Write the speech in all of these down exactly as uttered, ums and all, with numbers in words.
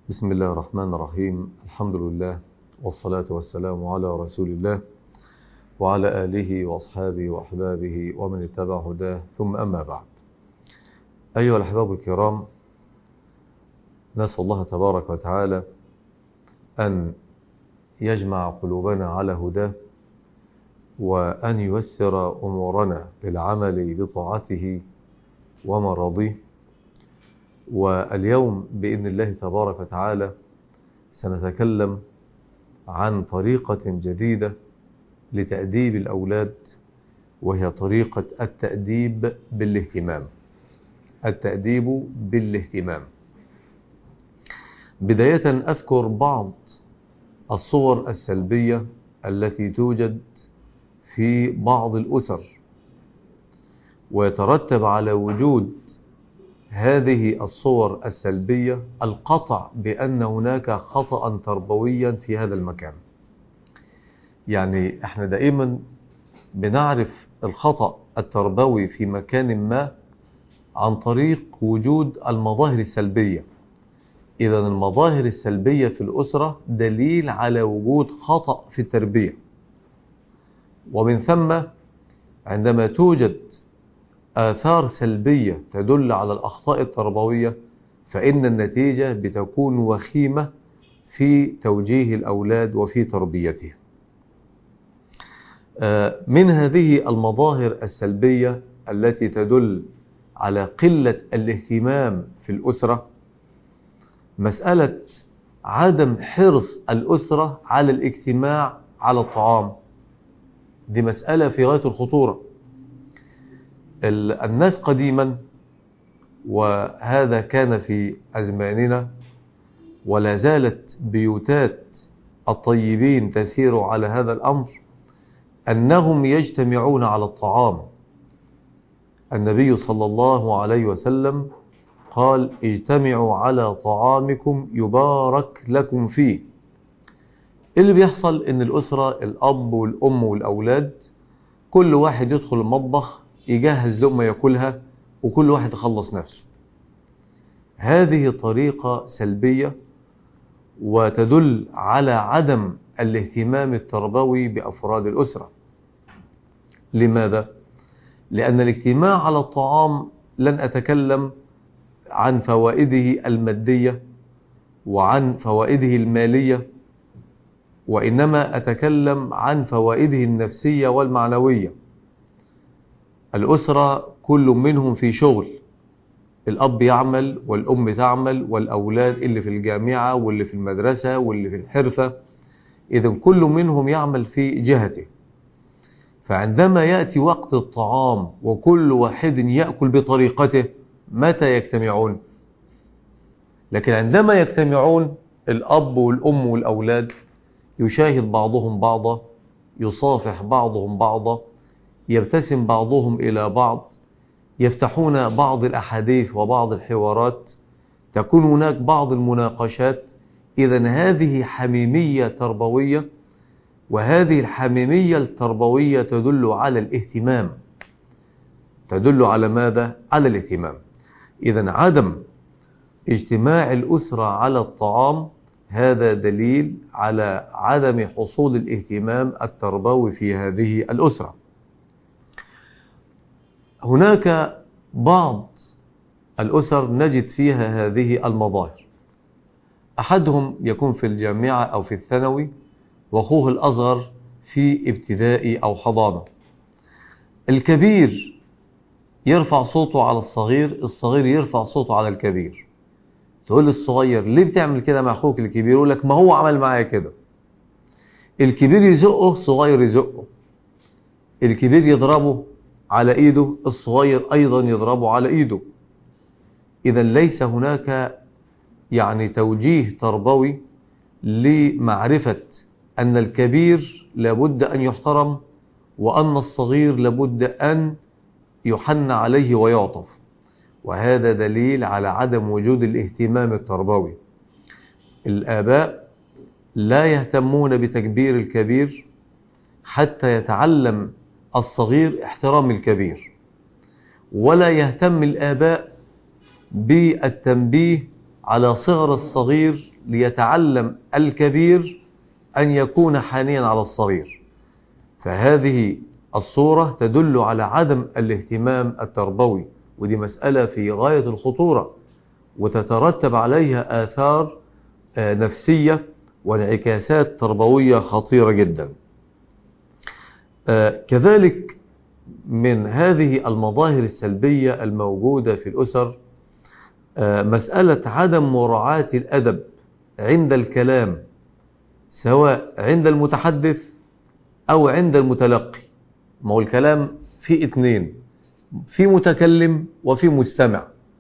بسم الله الرحمن الرحيم. الحمد لله والصلاة والسلام على رسول الله وعلى آله وأصحابه وأحبابه ومن اتبع هداه، ثم أما بعد. أيها الأحباب الكرام، نسأل الله تبارك وتعالى أن يجمع قلوبنا على هداه، وأن ييسر أمورنا للعمل بطاعته ومراضيه. واليوم بإذن الله تبارك وتعالى سنتكلم عن طريقة جديدة لتأديب الأولاد، وهي طريقة التأديب بالاهتمام. التأديب بالاهتمام. بداية أذكر بعض الصور السلبية التي توجد في بعض الأسر، ويترتب على وجود هذه الصور السلبية القطع بأن هناك خطأ تربويا في هذا المكان. يعني احنا دائما بنعرف الخطأ التربوي في مكان ما عن طريق وجود المظاهر السلبية. إذا المظاهر السلبية في الأسرة دليل على وجود خطأ في التربية، ومن ثم عندما توجد آثار سلبية تدل على الأخطاء التربوية فإن النتيجة بتكون وخيمة في توجيه الأولاد وفي تربيتهم. من هذه المظاهر السلبية التي تدل على قلة الاهتمام في الأسرة مسألة عدم حرص الأسرة على الاجتماع على الطعام. دي مسألة في غاية الخطورة. الناس قديما، وهذا كان في أزماننا ولا زالت بيوتات الطيبين تسير على هذا الأمر، أنهم يجتمعون على الطعام. النبي صلى الله عليه وسلم قال: اجتمعوا على طعامكم يبارك لكم فيه. اللي بيحصل ان الأسرة، الأب والأم والأولاد، كل واحد يدخل المطبخ يجهز لقمة يأكلها وكل واحد يخلص نفسه. هذه طريقة سلبية وتدل على عدم الاهتمام التربوي بأفراد الأسرة. لماذا؟ لأن الاجتماع على الطعام لن أتكلم عن فوائده المادية وعن فوائده المالية، وإنما أتكلم عن فوائده النفسية والمعنوية. الأسرة كل منهم في شغل، الأب يعمل والأم تعمل والأولاد اللي في الجامعة واللي في المدرسة واللي في الحرفة، إذن كل منهم يعمل في جهته. فعندما يأتي وقت الطعام وكل واحد يأكل بطريقته، متى يجتمعون؟ لكن عندما يجتمعون الأب والأم والأولاد يشاهد بعضهم بعضا، يصافح بعضهم بعضا، يبتسم بعضهم إلى بعض، يفتحون بعض الأحاديث وبعض الحوارات، تكون هناك بعض المناقشات. إذن هذه حميمية تربوية، وهذه الحميمية التربوية تدل على الاهتمام. تدل على ماذا؟ على الاهتمام. إذن عدم اجتماع الأسرة على الطعام هذا دليل على عدم حصول الاهتمام التربوي في هذه الأسرة. هناك بعض الأسر نجد فيها هذه المظاهر. أحدهم يكون في الجامعة أو في الثانوي، وأخوه الأصغر في ابتدائي أو حضانة. الكبير يرفع صوته على الصغير، الصغير يرفع صوته على الكبير. تقول للصغير: ليه بتعمل كده مع أخوك الكبير؟ يقول لك: ما هو عمل معايا كده. الكبير يزقه، الصغير يزقه. الكبير يضربه على إيده، الصغير أيضا يضربه على إيده. إذا ليس هناك يعني توجيه تربوي لمعرفة أن الكبير لابد أن يحترم، وأن الصغير لابد أن يحن عليه ويعطف. وهذا دليل على عدم وجود الاهتمام التربوي. الآباء لا يهتمون بتكبير الكبير حتى يتعلم الصغير احترام الكبير، ولا يهتم الآباء بالتنبيه على صغر الصغير ليتعلم الكبير أن يكون حنيا على الصغير. فهذه الصورة تدل على عدم الاهتمام التربوي، ودي مسألة في غاية الخطورة وتترتب عليها آثار نفسية وانعكاسات تربوية خطيرة جدا. كذلك من هذه المظاهر السلبية الموجودة في الأسر مسألة عدم مراعاة الأدب عند الكلام، سواء عند المتحدث أو عند المتلقي. ما هو الكلام في اتنين، في متكلم وفي مستمع.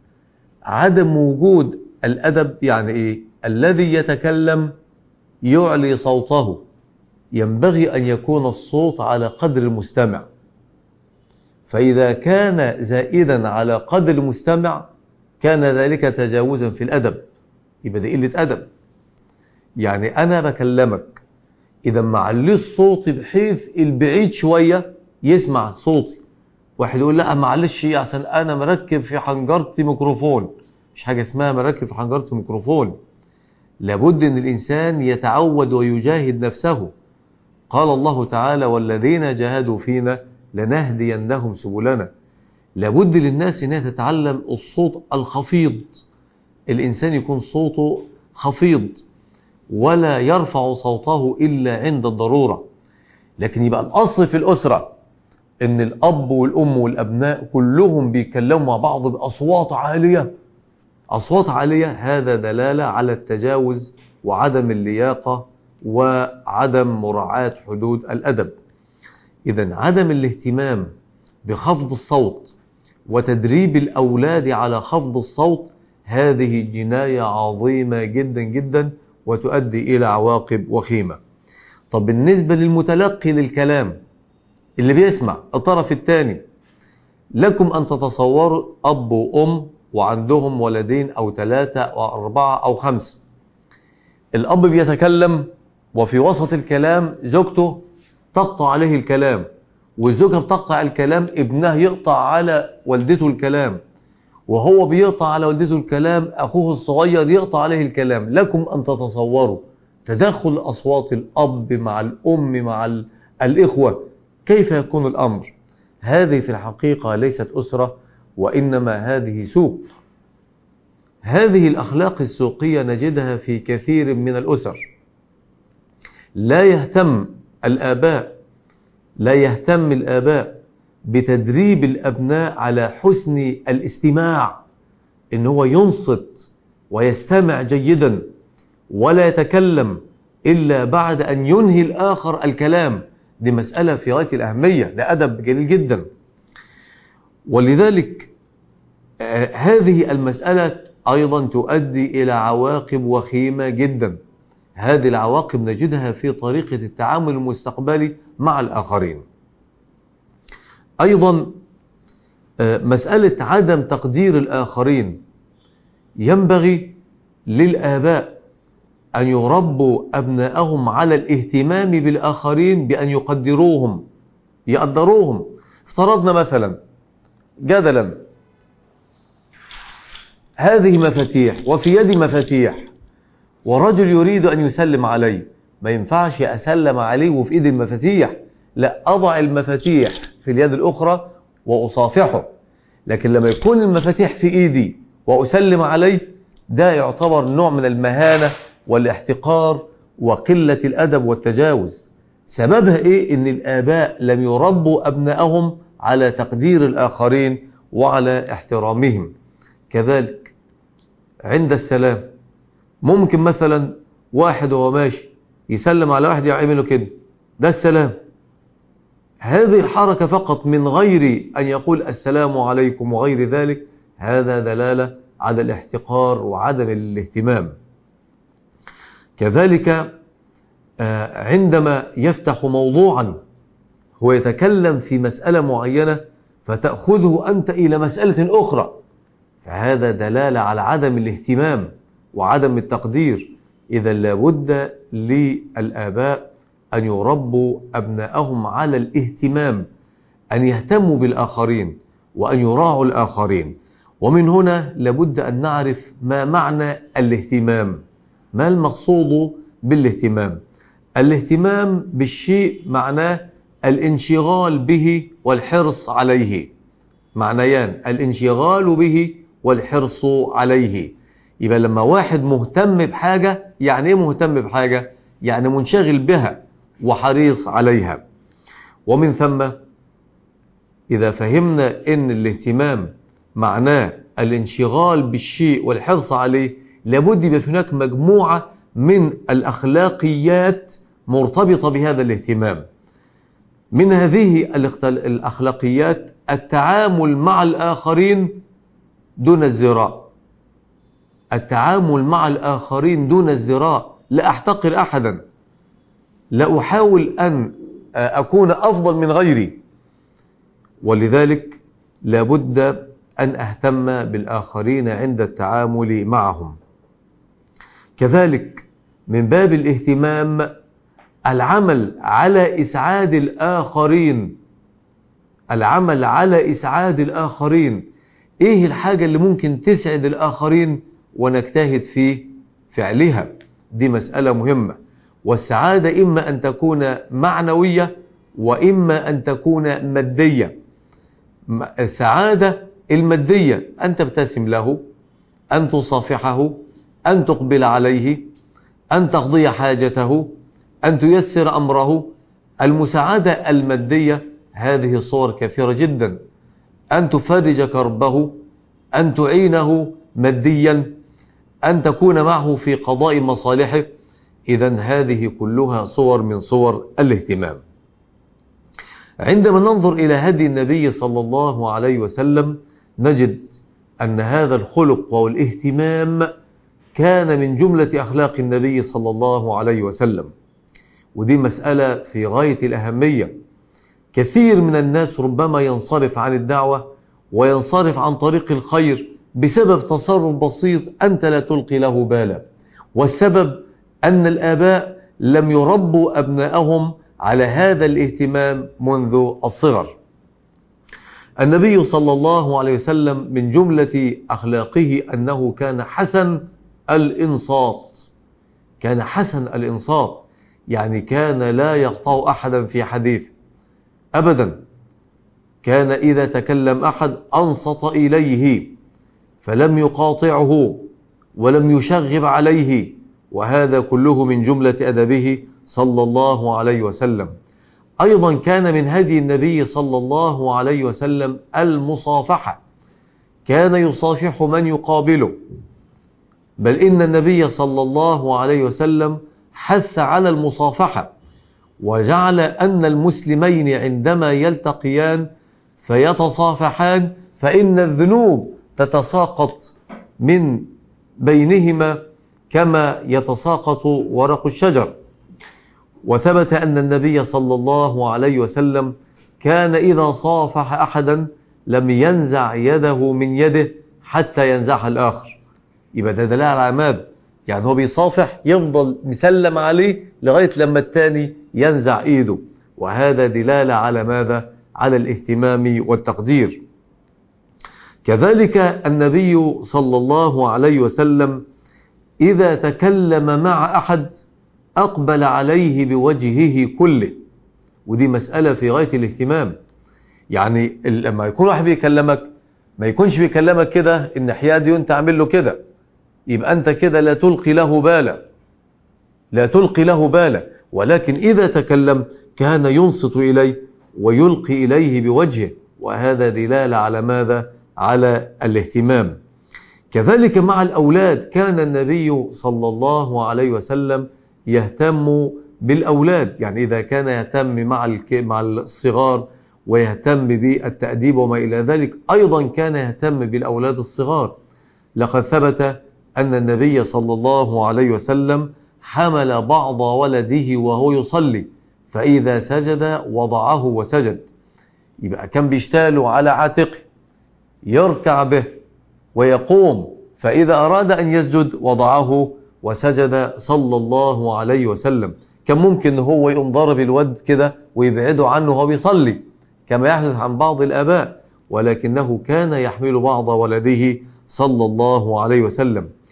عدم وجود الأدب يعني إيه؟ الذي يتكلم يعلي صوته، ينبغي أن يكون الصوت على قدر المستمع، فإذا كان زائدا على قدر المستمع كان ذلك تجاوزا في الأدب، يبقى ده قلة أدب. يعني أنا بكلمك، إذا ما عليش صوتي بحيث البعيد شوية يسمع صوتي. واحد يقول لا معلش عشان أنا مركب في حنجرتي ميكروفون. مش حاجة اسمها مركب في حنجرتي ميكروفون، لابد أن الإنسان يتعود ويجاهد نفسه. قال الله تعالى والذين جاهدوا فينا لنهدينهم سبلنا. لابد للناس أنها تتعلم الصوت الخفيض، الإنسان يكون صوته خفيض ولا يرفع صوته إلا عند الضرورة. لكن يبقى الأصل في الأسرة أن الأب والأم والأبناء كلهم بيتكلموا مع بعض بأصوات عالية، أصوات عالية، هذا دلالة على التجاوز وعدم اللياقة وعدم مراعاة حدود الأدب. إذن عدم الاهتمام بخفض الصوت وتدريب الأولاد على خفض الصوت هذه جناية عظيمة جدا جدا وتؤدي إلى عواقب وخيمة. طب بالنسبة للمتلقي للكلام اللي بيسمع الطرف الثاني، لكم أن تتصوروا أب وأم وعندهم ولدين أو ثلاثة أو أربعة أو خمسة. الأب بيتكلم وفي وسط الكلام زوجته تقطع عليه الكلام، والزوجة بتقطع الكلام، ابنه يقطع على والدته الكلام، وهو بيقطع على والدته الكلام، أخوه الصغير يقطع عليه الكلام. لكم أن تتصوروا تدخل أصوات الأب مع الأم مع الإخوة، كيف يكون الأمر؟ هذه في الحقيقة ليست أسرة، وإنما هذه سوق. هذه الأخلاق السوقية نجدها في كثير من الأسر. لا يهتم الآباء لا يهتم الآباء بتدريب الأبناء على حسن الاستماع، إن هو ينصت ويستمع جيدا ولا يتكلم إلا بعد أن ينهي الآخر الكلام. دي مسألة في غاية الأهمية، ده أدب جليل جدا. ولذلك آه هذه المسألة أيضا تؤدي إلى عواقب وخيمة جدا. هذه العواقب نجدها في طريقة التعامل المستقبلي مع الآخرين. أيضا آه مسألة عدم تقدير الآخرين. ينبغي للآباء أن يربوا أبنائهم على الاهتمام بالآخرين بأن يقدروهم يقدروهم. افترضنا مثلا جدلا هذه مفاتيح وفي يدي مفاتيح، ورجل يريد أن يسلم علي، ما ينفعش أسلم عليه وفي إيدي المفاتيح، لا، أضع المفاتيح في اليد الأخرى وأصافحه. لكن لما يكون المفاتيح في إيدي وأسلم عليه، ده يعتبر نوع من المهانة والاحتقار وقلة الأدب والتجاوز. سببها إيه؟ إن الآباء لم يربوا أبنائهم على تقدير الآخرين وعلى احترامهم. كذلك عند السلام، ممكن مثلا واحد وهو ماشي يسلم على واحد يعمله كده، ده السلام. هذه الحركة فقط من غير أن يقول السلام عليكم وغير ذلك، هذا دلالة على الاحتقار وعدم الاهتمام. كذلك عندما يفتح موضوعا هو يتكلم في مسألة معينة فتأخذه أنت إلى مسألة أخرى، فهذا دلالة على عدم الاهتمام وعدم التقدير. إذا لابد للآباء أن يربوا أبنائهم على الاهتمام، أن يهتموا بالآخرين وأن يراعوا الآخرين. ومن هنا لابد أن نعرف ما معنى الاهتمام. ما المقصود بالاهتمام؟ الاهتمام بالشيء معناه الانشغال به والحرص عليه، معنيان: الانشغال به والحرص عليه. يبقى لما واحد مهتم بحاجة، يعني ايه مهتم بحاجة؟ يعني منشغل بها وحريص عليها. ومن ثم إذا فهمنا إن الاهتمام معناه الانشغال بالشيء والحرص عليه، لابد يبقى هناك مجموعة من الأخلاقيات مرتبطة بهذا الاهتمام. من هذه الأخلاقيات التعامل مع الآخرين دون الزراء، التعامل مع الآخرين دون الزراء. لا أحتقر أحدا، لا أحاول أن أكون أفضل من غيري، ولذلك لابد أن أهتم بالآخرين عند التعامل معهم. كذلك من باب الاهتمام العمل على إسعاد الآخرين، العمل على إسعاد الآخرين. إيه الحاجة اللي ممكن تسعد الآخرين ونجتهد في فعلها؟ دي مسألة مهمة. والسعادة إما أن تكون معنوية وإما أن تكون مادية. السعادة المادية أن تبتسم له، أن تصافحه، أن تقبل عليه، أن تقضي حاجته، أن تيسر أمره. المساعدة المادية هذه صور كثيرة جدا: أن تفرج كربه، أن تعينه ماديا، أن تكون معه في قضاء مصالحه. إذن هذه كلها صور من صور الاهتمام. عندما ننظر إلى هدي النبي صلى الله عليه وسلم نجد أن هذا الخلق والاهتمام كان من جملة أخلاق النبي صلى الله عليه وسلم. ودي مسألة في غاية الأهمية. كثير من الناس ربما ينصرف عن الدعوة وينصرف عن طريق الخير بسبب تصرف بسيط أنت لا تلقي له بالا، والسبب أن الآباء لم يربوا أبنائهم على هذا الاهتمام منذ الصغر. النبي صلى الله عليه وسلم من جملة أخلاقه أنه كان حسن الإنصات، كان حسن الإنصات، يعني كان لا يقطع أحدا في حديث أبدا. كان إذا تكلم أحد أنصت إليه فلم يقاطعه ولم يشغب عليه، وهذا كله من جملة أدبه صلى الله عليه وسلم. أيضا كان من هدي النبي صلى الله عليه وسلم المصافحة، كان يصافح من يقابله، بل إن النبي صلى الله عليه وسلم حث على المصافحة، وجعل أن المسلمين عندما يلتقيان فيتصافحان فإن الذنوب تتساقط من بينهما كما يتساقط ورق الشجر. وثبت أن النبي صلى الله عليه وسلم كان إذا صافح أحدا لم ينزع يده من يده حتى ينزعها الآخر. يبقى ده دليل على عماد، يعني هو بيصافح يفضل مسلم عليه لغاية لما التاني ينزع إيده، وهذا دلالة على ماذا؟ على الاهتمام والتقدير. كذلك النبي صلى الله عليه وسلم إذا تكلم مع أحد أقبل عليه بوجهه كله، ودي مسألة في غاية الاهتمام. يعني لما يكون واحد بيكلمك ما يكونش بيكلمك كده إن حيادي وانت عامل له كده، يبقى أنت كده لا تلقي له بالا، لا تلقي له بالا. ولكن إذا تكلم كان ينصت إليه ويلقي إليه بوجهه، وهذا دلالة على ماذا؟ على الاهتمام. كذلك مع الأولاد كان النبي صلى الله عليه وسلم يهتم بالأولاد، يعني إذا كان يهتم مع مع الصغار ويهتم بالتأديب وما إلى ذلك، أيضا كان يهتم بالأولاد الصغار. لقد ثبت أن النبي صلى الله عليه وسلم حمل بعض ولده وهو يصلي، فإذا سجد وضعه وسجد. يبقى كان بيشتاله على عاتقه يركع به ويقوم، فإذا أراد أن يسجد وضعه وسجد صلى الله عليه وسلم. كان ممكن هو يقوم ضرب الود كده ويبعده عنه وهو بيصلي كما يحدث عن بعض الآباء، ولكنه كان يحمل بعض ولده صلى الله عليه وسلم.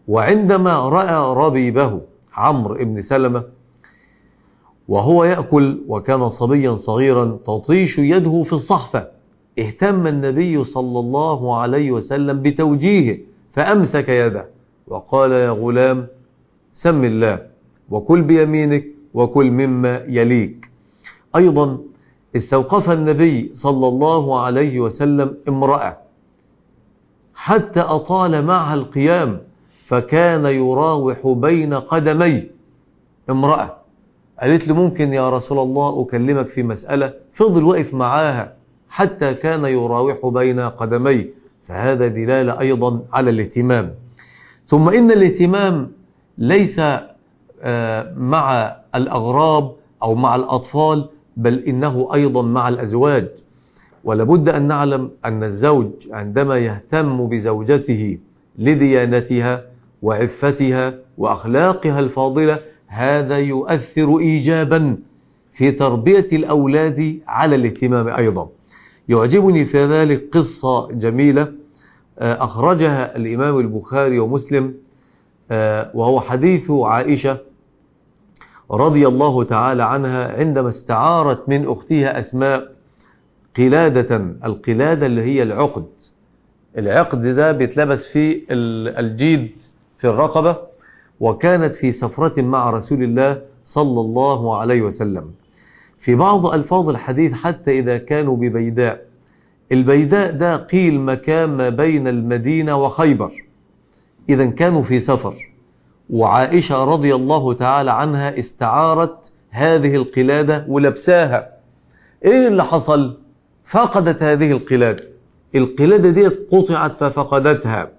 وعندما رأى ربيبه عمرو بن سلمة وهو يأكل وكان صبيا صغيرا تطيش يده في الصحفة، اهتم النبي صلى الله عليه وسلم بتوجيهه فأمسك يده وقال: يا غلام سم الله وكل بيمينك وكل مما يليك. أيضا استوقف النبي صلى الله عليه وسلم امرأة حتى أطال معها القيام، فكان يراوح بين قدميه. امرأة قالت له: ممكن يا رسول الله أكلمك في مسألة؟ فضل وقف معاها حتى كان يراوح بين قدميه، فهذا دلالة أيضا على الاهتمام. ثم إن الاهتمام ليس مع الأغراب أو مع الأطفال، بل إنه أيضا مع الأزواج. ولابد أن نعلم أن الزوج عندما يهتم بزوجته لديانتها وعفتها وأخلاقها الفاضلة، هذا يؤثر إيجابا في تربية الأولاد على الاهتمام أيضا. يعجبني في ذلك قصة جميلة أخرجها الإمام البخاري ومسلم، وهو حديث عائشة رضي الله تعالى عنها عندما استعارت من أختها أسماء قلادة. القلادة اللي هي العقد، العقد ده بيتلبس في الجيد في الرقبة، وكانت في سفرة مع رسول الله صلى الله عليه وسلم. في بعض ألفاظ الحديث حتى إذا كانوا ببيداء، البيداء ده قيل مكان ما بين المدينة وخيبر، إذا كانوا في سفر، وعائشة رضي الله تعالى عنها استعارت هذه القلادة ولبساها. إيه اللي حصل؟ فقدت هذه القلادة، القلادة دي قطعت ففقدتها.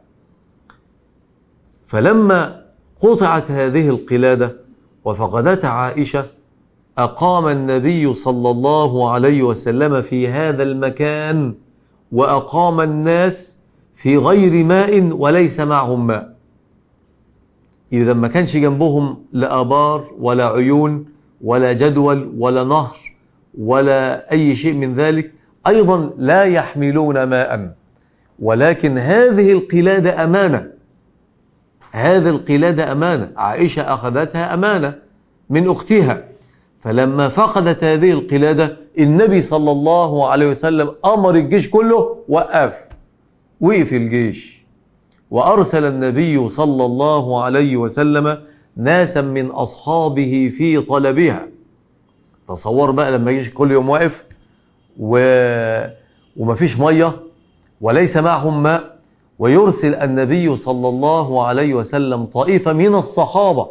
فلما قطعت هذه القلادة وفقدتها عائشة، أقام النبي صلى الله عليه وسلم في هذا المكان، وأقام الناس في غير ماء وليس معهم ماء. إذا ما كانش جنبهم لا آبار ولا عيون ولا جدول ولا نهر ولا أي شيء من ذلك، أيضا لا يحملون ماء، ولكن هذه القلادة أمانة، هذه القلادة أمانة، عائشة أخذتها أمانة من أختها. فلما فقدت هذه القلادة، النبي صلى الله عليه وسلم أمر الجيش كله وقف وقف الجيش، وأرسل النبي صلى الله عليه وسلم ناسا من أصحابه في طلبها. تصور بقى لما الجيش كل يوم واقف و... ومفيش مية وليس معهم ماء، ويرسل النبي صلى الله عليه وسلم طائفة من الصحابة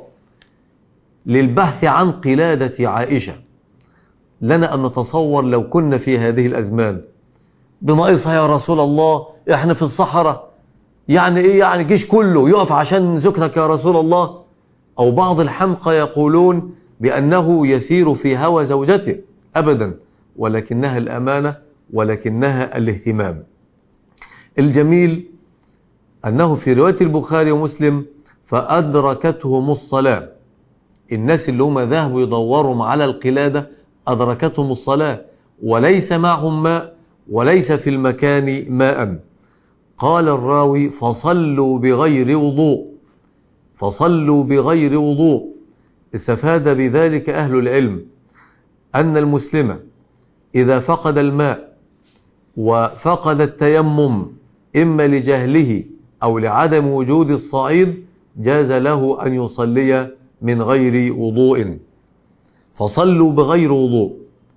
للبحث عن قلادة عائشة. لنا أن نتصور لو كنا في هذه الأزمان بناقصها يا رسول الله، احنا في الصحراء، يعني ايه يعني جيش كله يقف عشان ذكرك يا رسول الله؟ أو بعض الحمقى يقولون بأنه يسير في هوى زوجته، أبدا، ولكنها الأمانة ولكنها الاهتمام. الجميل أنه في رواية البخاري ومسلم: فأدركتهم الصلاة. الناس اللي هم ذهبوا يدوروا على القلادة أدركتهم الصلاة وليس معهم ماء وليس في المكان ماء. قال الراوي: فصلوا بغير وضوء، فصلوا بغير وضوء. استفاد بذلك أهل العلم أن المسلم إذا فقد الماء وفقد التيمم إما لجهله أو لعدم وجود الصعيد، جاز له أن يصلي من غير وضوء. فصلوا بغير وضوء.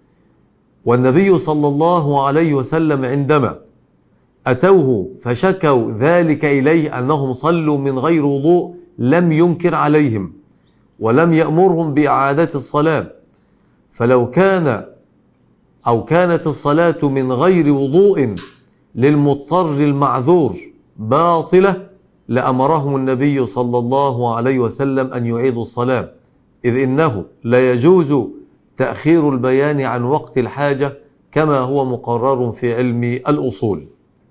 والنبي صلى الله عليه وسلم عندما أتوه فشكوا ذلك إليه أنهم صلوا من غير وضوء، لم ينكر عليهم ولم يأمرهم بإعادة الصلاة. فلو كان أو كانت الصلاة من غير وضوء للمضطر المعذور باطلة، لأمرهم النبي صلى الله عليه وسلم أن يعيدوا الصلاة، إذ إنه لا يجوز تأخير البيان عن وقت الحاجة كما هو مقرر في علم الأصول.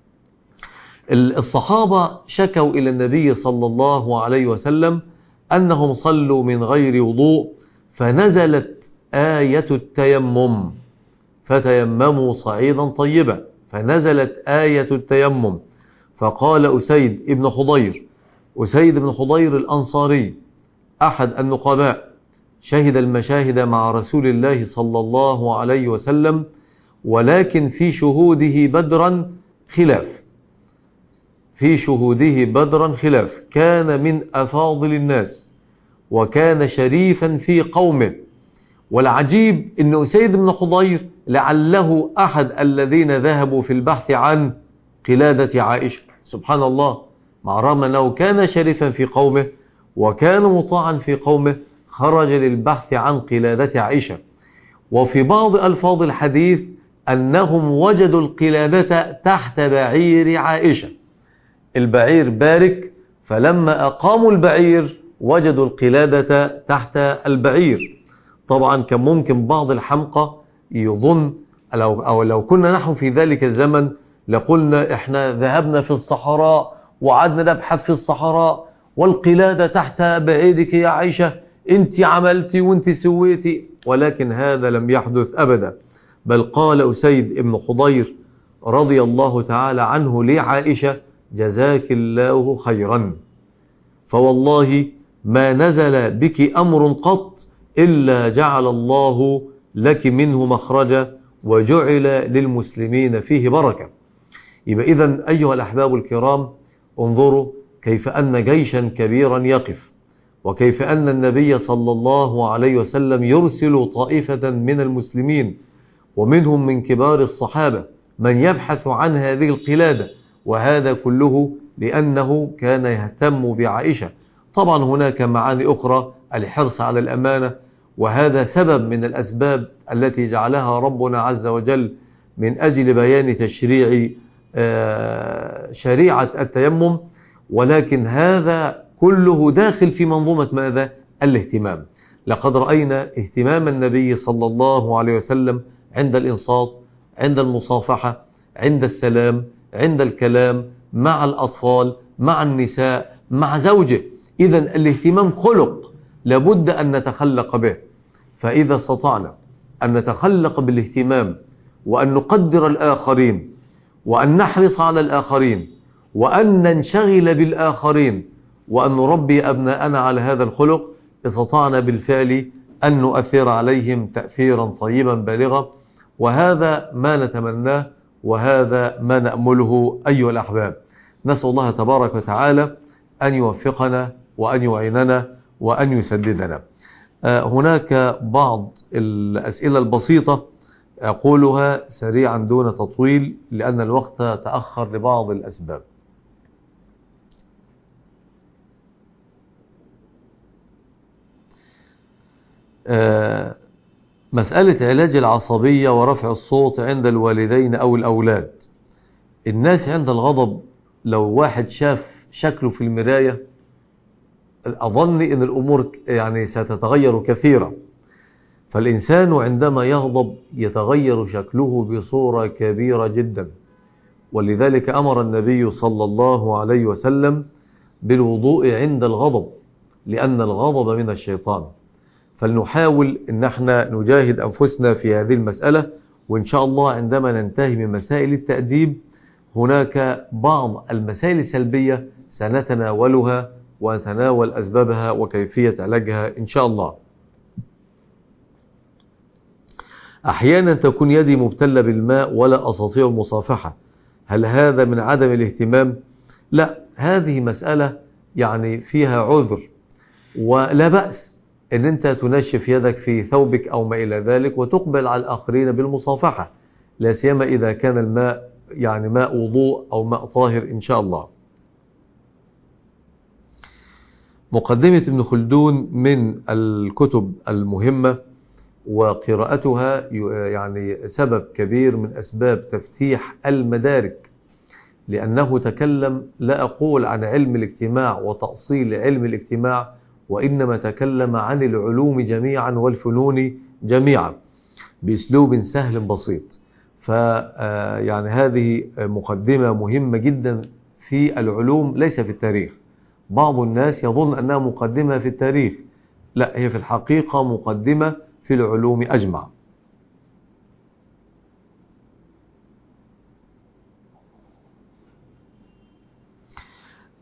الصحابة شكوا إلى النبي صلى الله عليه وسلم أنهم صلوا من غير وضوء، فنزلت آية التيمم: فتيمموا صعيدا طيبا. فنزلت آية التيمم، فقال أسيد ابن خضير: أسيد بن حضير الأنصاري أحد النقباء، شهد المشاهد مع رسول الله صلى الله عليه وسلم، ولكن في شهوده بدرا خلاف في شهوده بدرا خلاف كان من أفاضل الناس وكان شريفا في قومه. والعجيب أن أسيد بن حضير لعله أحد الذين ذهبوا في البحث عن قلادة عائشة. سبحان الله، مع رغم أنه كان شريفا في قومه وكان مطاعا في قومه، خرج للبحث عن قلادة عائشة. وفي بعض ألفاظ الحديث أنهم وجدوا القلادة تحت بعير عائشة. البعير بارك، فلما أقاموا البعير وجدوا القلادة تحت البعير. طبعا كان ممكن بعض الحمقى يظن لو أو لو كنا نحن في ذلك الزمن لقلنا إحنا ذهبنا في الصحراء وعدنا نبحث في الصحراء والقلادة تحت بعيرك يا عائشة، انت عملتي وانت سويتي. ولكن هذا لم يحدث أبدا، بل قال أسيد بن حضير رضي الله تعالى عنه لعائشة: جزاك الله خيرا، فوالله ما نزل بك أمر قط إلا جعل الله لك منه مخرجا وجعل للمسلمين فيه بركة. يبقى إذن أيها الأحباب الكرام، انظروا كيف أن جيشا كبيرا يقف، وكيف أن النبي صلى الله عليه وسلم يرسل طائفة من المسلمين ومنهم من كبار الصحابة من يبحث عن هذه القلادة، وهذا كله لأنه كان يهتم بعائشة. طبعا هناك معاني أخرى، الحرص على الأمانة، وهذا سبب من الأسباب التي جعلها ربنا عز وجل من أجل بيان تشريع شريعة التيمم. ولكن هذا كله داخل في منظومة ماذا؟ الاهتمام. لقد رأينا اهتمام النبي صلى الله عليه وسلم عند الإنصات، عند المصافحة، عند السلام، عند الكلام مع الأطفال، مع النساء، مع زوجه. إذن الاهتمام خلق لابد أن نتخلق به. فإذا استطعنا أن نتخلق بالاهتمام وأن نقدر الآخرين وأن نحرص على الآخرين وأن ننشغل بالآخرين وأن نربي أبناءنا على هذا الخلق، استطعنا بالفعل أن نؤثر عليهم تأثيرا طيبا بالغا. وهذا ما نتمناه وهذا ما نأمله أيها الأحباب. نسأل الله تبارك وتعالى أن يوفقنا وأن يعيننا وأن يسددنا. هناك بعض الأسئلة البسيطة أقولها سريعا دون تطويل لأن الوقت تأخر لبعض الأسباب. مسألة علاج العصبية ورفع الصوت عند الوالدين أو الأولاد. الناس عند الغضب لو واحد شاف شكله في المراية أظن أن الأمور يعني ستتغير كثيرا. فالإنسان عندما يغضب يتغير شكله بصورة كبيرة جدا، ولذلك أمر النبي صلى الله عليه وسلم بالوضوء عند الغضب لأن الغضب من الشيطان. فلنحاول أن احنا نجاهد أنفسنا في هذه المسألة، وإن شاء الله عندما ننتهي من مسائل التأديب هناك بعض المسائل السلبية سنتناولها ونتناول أسبابها وكيفية علاجها إن شاء الله. أحيانا تكون يدي مبتلة بالماء ولا أستطيع المصافحة، هل هذا من عدم الاهتمام؟ لا، هذه مسألة يعني فيها عذر، ولا بأس أن أنت تنشف يدك في ثوبك أو ما إلى ذلك وتقبل على الآخرين بالمصافحة، لا سيما إذا كان الماء يعني ماء وضوء أو ماء طاهر إن شاء الله. مقدمة ابن خلدون من الكتب المهمة، وقراءتها يعني سبب كبير من أسباب تفتيح المدارك، لأنه تكلم لا أقول عن علم الاجتماع وتأصيل علم الاجتماع، وإنما تكلم عن العلوم جميعا والفنون جميعا بأسلوب سهل بسيط. فيعني هذه مقدمة مهمة جدا في العلوم ليس في التاريخ. بعض الناس يظن أنها مقدمة في التاريخ، لا، هي في الحقيقة مقدمة في العلوم أجمع.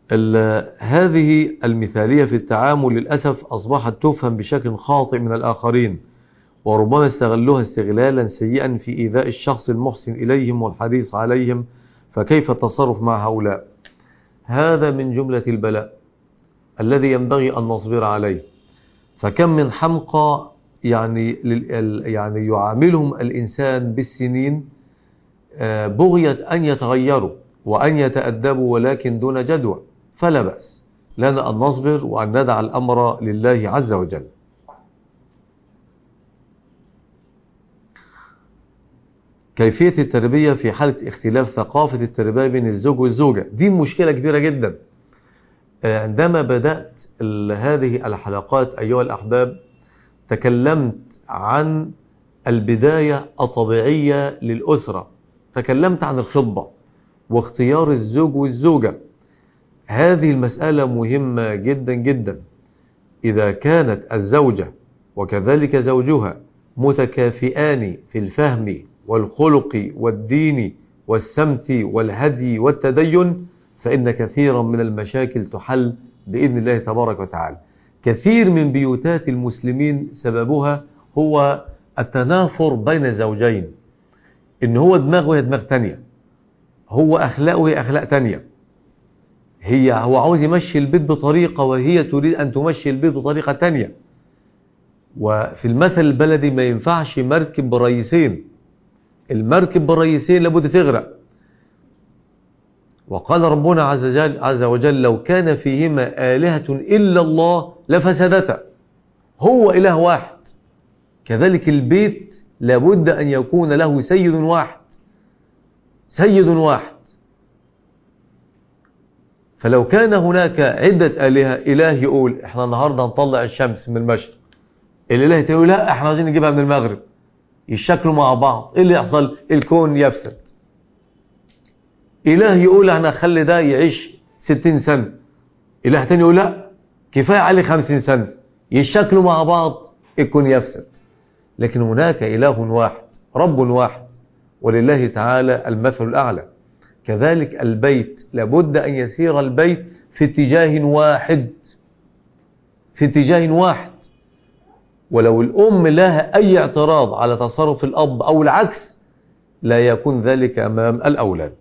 هذه المثالية في التعامل للأسف أصبحت تفهم بشكل خاطئ من الآخرين، وربما استغلوها استغلالا سيئا في إيذاء الشخص المحسن إليهم والحريص عليهم. فكيف التصرف مع هؤلاء؟ هذا من جملة البلاء الذي ينبغي أن نصبر عليه. فكم من حمقى يعني يعني يعاملهم الإنسان بالسنين بغية أن يتغيروا وأن يتأدبوا، ولكن دون جدوى. فلا بأس لنا أن نصبر وأن ندع الأمر لله عز وجل. كيفية التربية في حالة اختلاف ثقافة التربية بين الزوج والزوجة؟ دي مشكلة كبيرة جدا. عندما بدأت هذه الحلقات أيها الأحباب تكلمت عن البداية الطبيعية للأسرة، تكلمت عن الخطبة واختيار الزوج والزوجة. هذه المسألة مهمة جدا جدا. إذا كانت الزوجة وكذلك زوجها متكافئان في الفهم والخلق والدين والسمت والهدي والتدين، فإن كثيرا من المشاكل تحل بإذن الله تبارك وتعالى. كثير من بيوتات المسلمين سببها هو التنافر بين الزوجين، إن هو دماغ وهي دماغ تانية، هو أخلاق وهي أخلاق تانية. هي هو عاوز يمشي البيت بطريقة وهي تريد أن تمشي البيت بطريقة تانية. وفي المثل البلدي ما ينفعش مركب برئيسين، المركب برئيسين لابد تغرق. وقال ربنا عز وجل, عز وجل لو كان فيهما آلهة إلا الله لفسدتا. هو إله واحد، كذلك البيت لابد أن يكون له سيد واحد، سيد واحد. فلو كان هناك عدة آلهة، إله يقول احنا النهاردة هنطلع الشمس من المشرق، الإله تقول لا احنا عايزين نجيبها من المغرب، يشكلوا مع بعض. ايه اللي يحصل؟ الكون يفسد. إله يقول احنا خلي ده يعيش ستين سنة، إله تاني يقول لا كفاية عليه خمسين سنة، يشكلوا مع بعض، الكون يفسد. لكن هناك إله واحد، رب واحد، ولله تعالى المثل الأعلى. كذلك البيت لابد أن يسير البيت في اتجاه واحد، في اتجاه واحد. ولو الأم لها أي اعتراض على تصرف الأب أو العكس، لا يكون ذلك أمام الأولاد.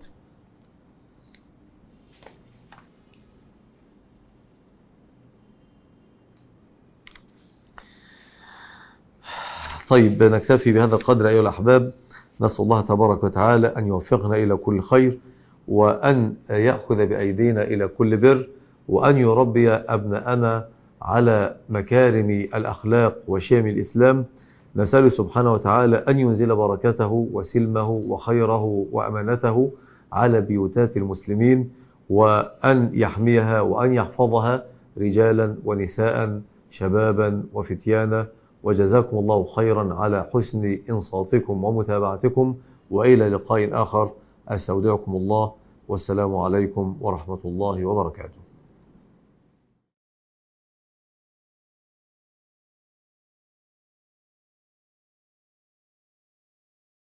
طيب نكتفي بهذا القدر أيها الأحباب. نسأل الله تبارك وتعالى أن يوفقنا إلى كل خير، وأن يأخذ بأيدينا إلى كل بر، وأن يربي أبناءنا على مكارم الأخلاق وشيم الإسلام. نسأل سبحانه وتعالى أن ينزل بركته وسلمه وخيره وأمانته على بيوتات المسلمين، وأن يحميها وأن يحفظها رجالا ونساء، شبابا وفتيانا. وجزاكم الله خيرا على حسن إنصاتكم ومتابعتكم، وإلى لقاء آخر. أستودعكم الله، والسلام عليكم ورحمة الله وبركاته.